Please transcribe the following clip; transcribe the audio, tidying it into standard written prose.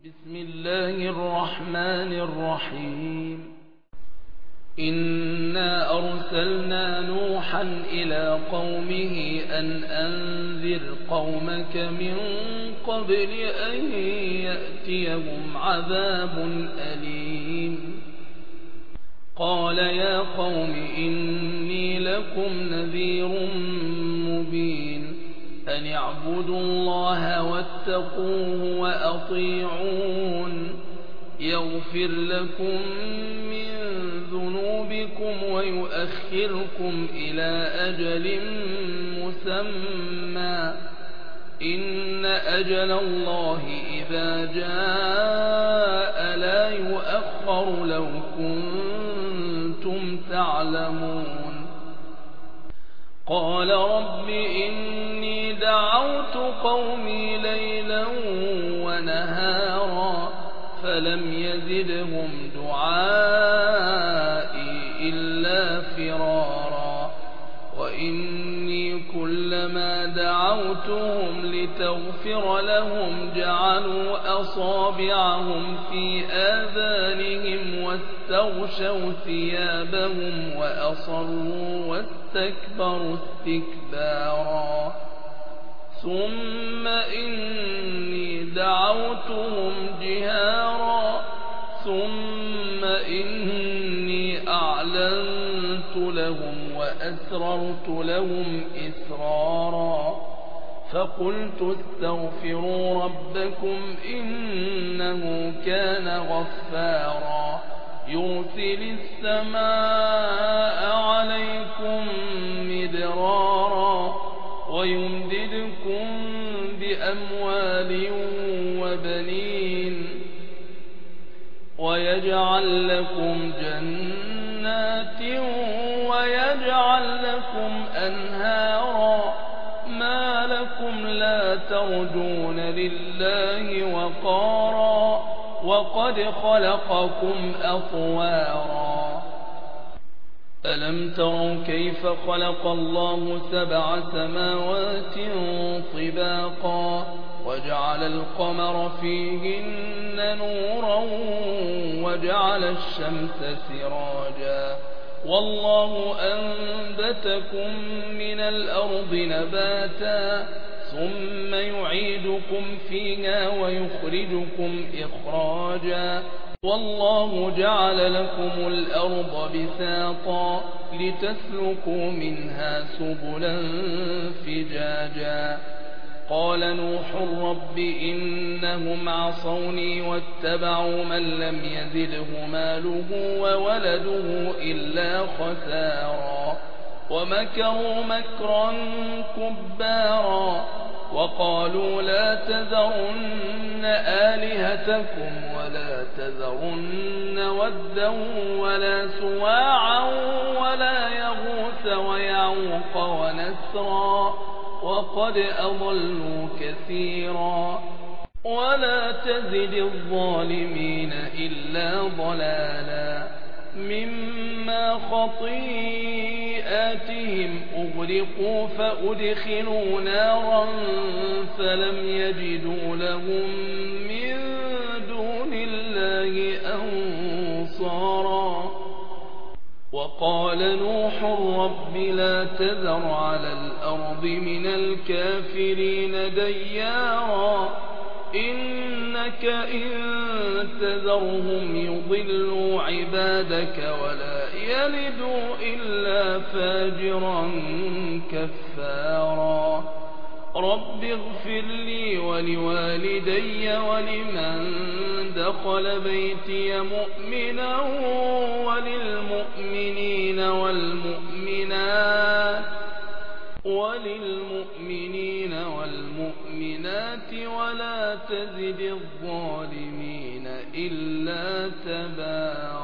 بسم الله الرحمن الرحيم. إنا أرسلنا نوحا إلى قومه أن أنذر قومك من قبل أن يأتيهم عذاب أليم. قال يا قوم إني لكم نذير مبين أن اعبدوا الله واتقوه وأطيعون يغفر لكم من ذنوبكم ويؤخركم إلى أجل مسمى إن أجل الله إذا جاء لا يؤخر لو كنتم تعلمون. قال رب إني دعوت قومي ليلا ونهارا فلم يزدهم دعائي إلا فرارا وإني كلما دعوتهم لتغفر لهم جعلوا أصابعهم في آذانهم واستغشوا ثيابهم وأصروا واستكبروا استكبارا ثم إني دعوتهم جهارا ثم إني أعلنت لهم وأسررت لهم إسرارا فقلت استغفروا ربكم إنه كان غفارا يرسل السماء عليكم مدرارا ويمددكم بأموال وبنين ويجعل لكم جنات ويجعل لكم أنهارا ما لكم لا ترجون لله وقارا وقد خلقكم أطوارا. ألم تروا كيف خلق الله 7 سماوات طباقا وجعل القمر فيهن نورا وجعل الشمس سراجا والله أنبتكم من الأرض نباتا ثم يعيدكم فيها ويخرجكم إخراجا والله جعل لكم الأرض بساطا لتسلكوا منها سبلا فجاجا. قال نوح رب إنهم عصوني واتبعوا من لم يزده ماله وولده إلا خسارا ومكروا مكرا كبارا وقالوا لا تذرن آلهتكم ولا تذرن ودا ولا سواعا ولا يغوث ويعوق ونسرا وقد أضلوا كثيرا ولا تزد الظالمين إلا ضلالا مما خطيئاتهم أغرقوا فأدخلوا نارا فلم يجدوا لهم من دون الله أنصارا. وقال نوح رب لا تذر على الأرض من الكافرين ديارا إنك إن تذرهم يضلوا عبادك ولا يلدوا إلا فاجرا كفارا. رب اغفر لي ولوالدي ولمن دخل بيتي مؤمنا وللمؤمنين والمؤمنات ولا تزد الظالمين إلا تبارا.